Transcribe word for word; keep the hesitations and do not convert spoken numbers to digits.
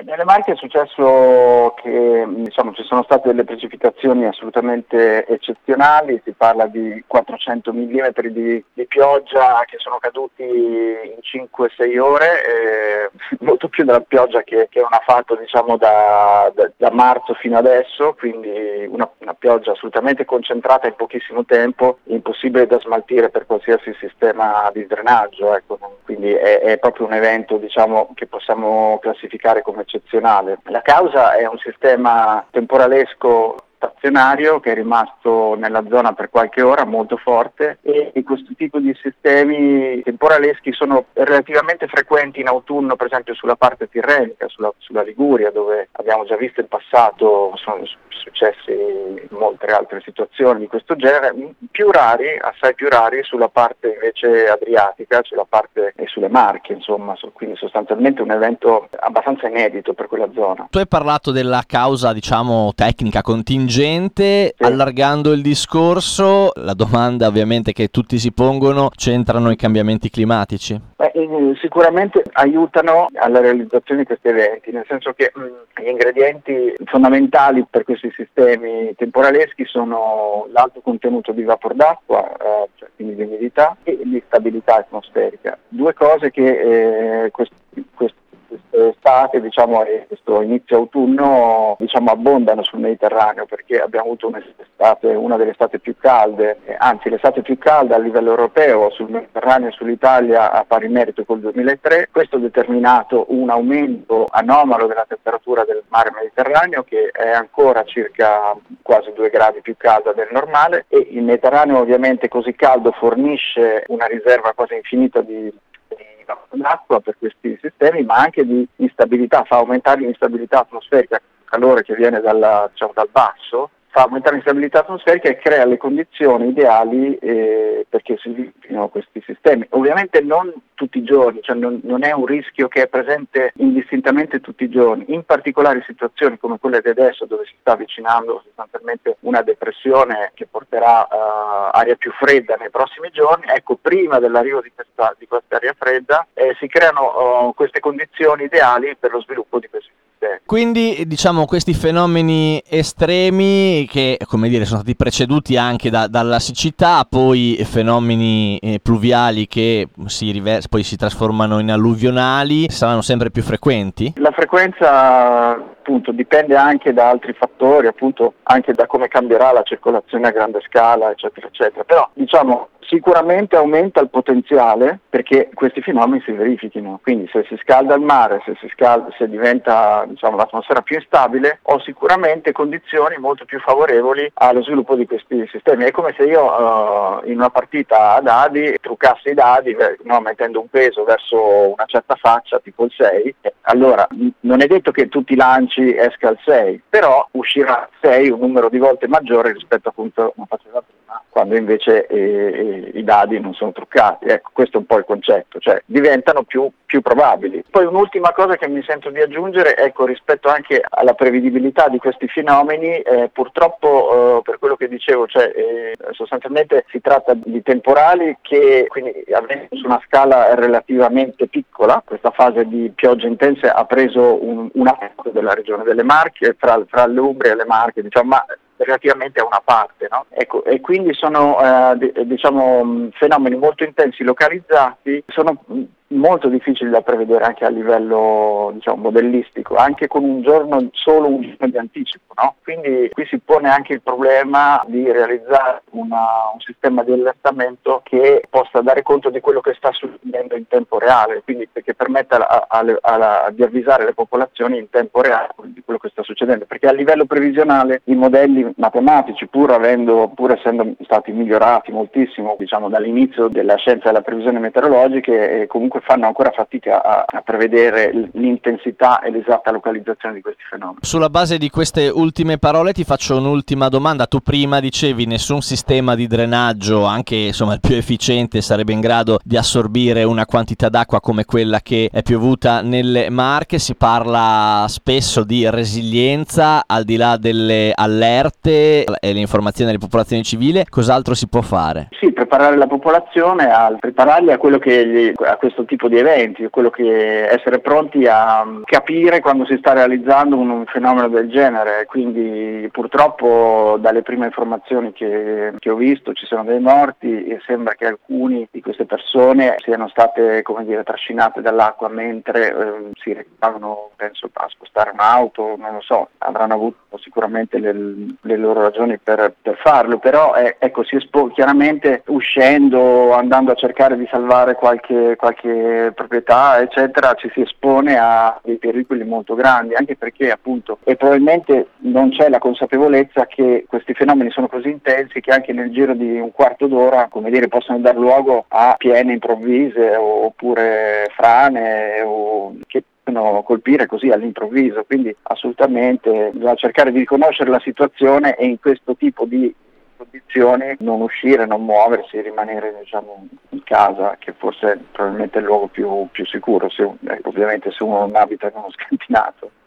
Nelle Marche è successo che diciamo, ci sono state delle precipitazioni assolutamente eccezionali, si parla di quattrocento millimetri di, di pioggia che sono caduti in cinque sei ore, eh, molto più della pioggia che, che non ha fatto diciamo, da, da, da marzo fino adesso, quindi una, una pioggia assolutamente concentrata in pochissimo tempo, impossibile da smaltire per qualsiasi sistema di drenaggio, ecco. Quindi è, è proprio un evento diciamo, che possiamo classificare come eccezionale. La causa è un sistema temporalesco stazionario che è rimasto nella zona per qualche ora, molto forte, e, e questo tipo di sistemi temporaleschi sono relativamente frequenti in autunno, per esempio sulla parte tirrenica, sulla, sulla Liguria, dove abbiamo già visto in passato, sono successe molte altre situazioni di questo genere, più rari, assai più rari sulla parte invece adriatica, sulla parte e sulle Marche, insomma, quindi sostanzialmente un evento abbastanza inedito per quella zona. Tu hai parlato della causa, diciamo, tecnica contingente. Sì. Allargando il discorso, la domanda ovviamente che tutti si pongono, c'entrano i cambiamenti climatici? Beh, sicuramente aiutano alla realizzazione di questi eventi, nel senso che mh, gli ingredienti fondamentali per questi sistemi temporaleschi sono l'alto contenuto di vapor d'acqua, eh, cioè quindi di umidità, e l'instabilità atmosferica. Due cose che eh, questi, questi estate, diciamo, e questo inizio autunno, diciamo, abbondano sul Mediterraneo, perché abbiamo avuto un'estate, una delle estate più calde, eh, anzi l'estate più calda a livello europeo sul Mediterraneo e sull'Italia a pari merito col duemilatré. Questo ha determinato un aumento anomalo della temperatura del mare Mediterraneo, che è ancora circa quasi due gradi più calda del normale, e il Mediterraneo ovviamente così caldo fornisce una riserva quasi infinita di d'acqua per questi sistemi, ma anche di instabilità, fa aumentare l'instabilità atmosferica, il calore che viene dalla, diciamo, dal basso, fa aumentare l'instabilità atmosferica e crea le condizioni ideali eh, perché si sviluppino questi sistemi. Ovviamente non tutti i giorni, cioè non, non è un rischio che è presente indistintamente tutti i giorni, in particolari situazioni come quelle di adesso, dove si sta avvicinando sostanzialmente una depressione che porterà uh, aria più fredda nei prossimi giorni. Ecco, prima dell'arrivo di questa, di questa aria fredda eh, si creano uh, queste condizioni ideali per lo sviluppo di questi sistemi. Quindi diciamo questi fenomeni estremi che, come dire, sono stati preceduti anche da, dalla siccità, poi fenomeni eh, pluviali che si rivers- poi si trasformano in alluvionali, saranno sempre più frequenti? La frequenza appunto dipende anche da altri fattori, appunto anche da come cambierà la circolazione a grande scala, eccetera, eccetera. Però diciamo sicuramente aumenta il potenziale perché questi fenomeni si verifichino. Quindi se si scalda il mare, se si scalda, se diventa diciamo l'atmosfera più instabile, ho sicuramente condizioni molto più favorevoli allo sviluppo di questi sistemi. È come se io uh, in una partita a dadi truccassi i dadi, no, mettendo un peso verso una certa faccia, tipo il sei. Allora non è detto che tutti i lanci esca il sei, però uscirà sei un numero di volte maggiore rispetto appunto a come faceva prima, quando invece eh, i dadi non sono truccati. Ecco, questo è un po' il concetto, cioè diventano più, più probabili. Poi un'ultima cosa che mi sento di aggiungere, ecco, rispetto anche alla prevedibilità di questi fenomeni, eh, purtroppo eh, per quello che dicevo, cioè eh, sostanzialmente si tratta di temporali che quindi avvengono su una scala relativamente piccola. Questa fase di piogge intense ha preso un, una parte della regione delle Marche, fra, fra l'Umbria e le Marche, diciamo, ma relativamente a una parte, no? Ecco, e quindi sono eh, d- diciamo fenomeni molto intensi, localizzati, sono molto difficili da prevedere anche a livello diciamo modellistico, anche con un giorno solo un giorno di anticipo, no? Quindi qui si pone anche il problema di realizzare una, un sistema di allertamento che possa dare conto di quello che sta succedendo in tempo reale, quindi che permetta a, a, a, a, di avvisare le popolazioni in tempo reale di quello che sta succedendo, perché a livello previsionale i modelli matematici, pur avendo pur essendo stati migliorati moltissimo diciamo dall'inizio della scienza della previsione meteorologiche, eh, comunque fanno ancora fatica a, a prevedere l'intensità e l'esatta localizzazione di questi fenomeni. Sulla base di queste ultime parole ti faccio un'ultima domanda. Tu prima dicevi nessun sistema di drenaggio, anche insomma il più efficiente, sarebbe in grado di assorbire una quantità d'acqua come quella che è piovuta nelle Marche. Si parla spesso di resilienza, al di là delle allerte e le informazioni delle popolazioni civili, cos'altro si può fare? Sì, preparare la popolazione, a prepararli a quello che gli, a questo tipo tipo di eventi, quello che essere pronti a capire quando si sta realizzando un, un fenomeno del genere. Quindi purtroppo dalle prime informazioni che, che ho visto ci sono dei morti e sembra che alcuni di queste persone siano state, come dire, trascinate dall'acqua mentre eh, si recavano, penso, a spostare un'auto, non lo so, avranno avuto sicuramente le, le loro ragioni per, per farlo, però eh, ecco, si espo- chiaramente uscendo, andando a cercare di salvare qualche, qualche proprietà eccetera, ci si espone a dei pericoli molto grandi, anche perché appunto e probabilmente non c'è la consapevolezza che questi fenomeni sono così intensi che anche nel giro di un quarto d'ora, come dire, possono dar luogo a piene improvvise oppure frane o che colpire così all'improvviso, quindi assolutamente bisogna cercare di riconoscere la situazione e in questo tipo di condizioni non uscire, non muoversi, rimanere diciamo in casa, che forse è probabilmente il luogo più, più sicuro, se, eh, ovviamente se uno non abita in uno scantinato.